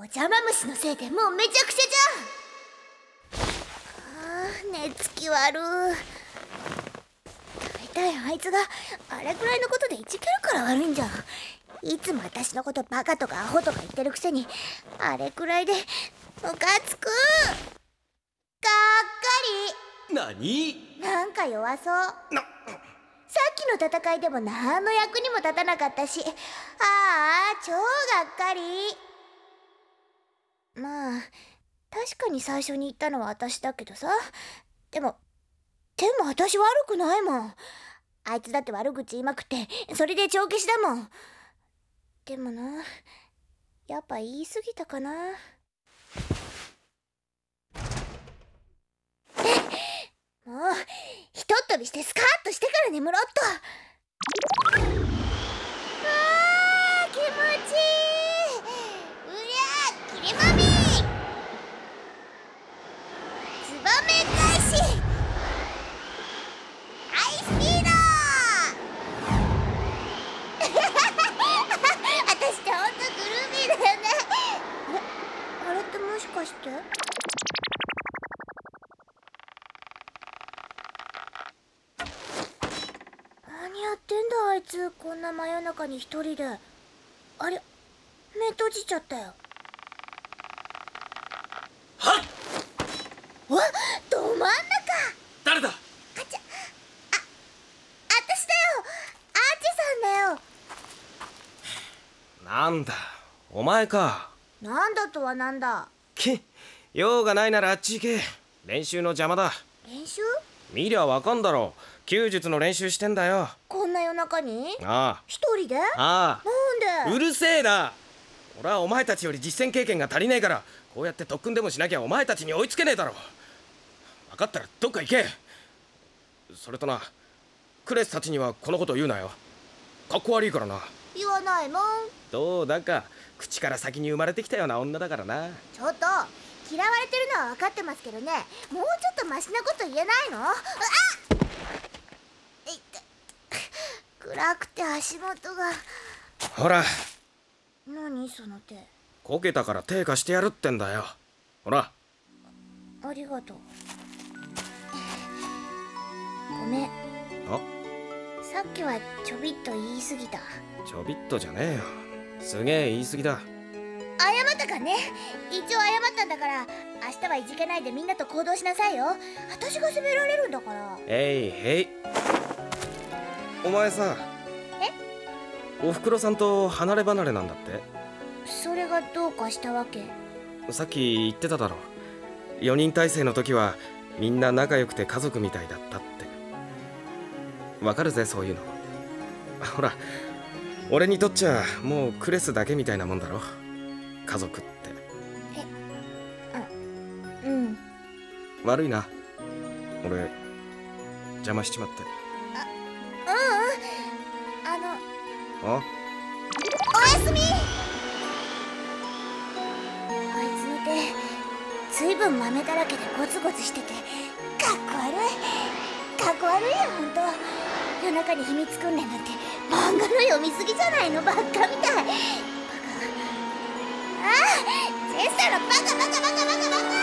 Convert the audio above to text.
邪魔虫のせいでもうめちゃくちゃじゃん。寝つき悪。大体あいつがあれくらいのことでいじけるから悪いんじゃん。いつも私のことバカとかアホとか言ってるくせにあれくらいでムカつく。がっかり。何？ なんか弱そう。さっきの戦いでも何の役にも立たなかったし、ああ超がっかり。まあ確かに最初に言ったのは私だけどさ。でも私悪くないもん。あいつだって悪口言いまくってそれで帳消しだもん。でもな、やっぱ言い過ぎたかな。もうひとっ飛びしてスカーッとしてから眠ろっと。気持ちいい。うりゃキレマミツバメ返しハイスピード私ってほんとグルービーだよね。あれってもしかして？何やってんだあいつ、こんな真夜中に一人で。あれ、目閉じちゃったよ。 はっ！ わっ、ど真ん中。 誰だ？ あちゃ、私だよ。アーチさんだよ。 なんだお前か。 なんだとはなんだ。 用がないならあっち行け。練習の邪魔だ。 練習？ 見りゃわかんだろ。弓術の練習してんだよ。 こんな夜中に？ ああ。 一人で？ ああ。 なんで？ うるせえな。俺はお前たちより実践経験が足りねえから、こうやって特訓でもしなきゃお前たちに追いつけねえだろ。分かったらどっか行け。それとな、クレスたちにはこのこと言うなよ。かっこ悪いからな。 言わないもん。 どうだか口から先に生まれてきたような女だからな。 ちょっと嫌われてるのは分かってますけどね、もうちょっとマシなこと言えないの？あっ、暗くて足元が。 ほら。 何その手。 こけたから手貸してやるってんだよ。ほら。 ありがとう。ごめん。 あ、 さっきはちょびっと言い過ぎた。 ちょびっとじゃねえよ。すげえ言い過ぎだ。 謝ったかね。一応謝ったんだから明日はいじけないでみんなと行動しなさいよ。私が責められるんだから。 へい。お前さ、おふくろさんと離れ離れなんだって。 それがどうかしたわけ？ さっき言ってただろ。4人体制の時はみんな仲良くて家族みたいだったって。わかるぜそういうの。ほら、俺にとっちゃもうクレスだけみたいなもんだろ、家族って。 うん。 悪いな、俺邪魔しちまって。あ、 おやすみ。あいつの手ずいぶん豆だらけでゴツゴツしててかっこ悪いよ。ほんと夜中に秘密訓練なんて漫画の読みすぎじゃないの。バカみたい。バカ。ああ、先生のバカ。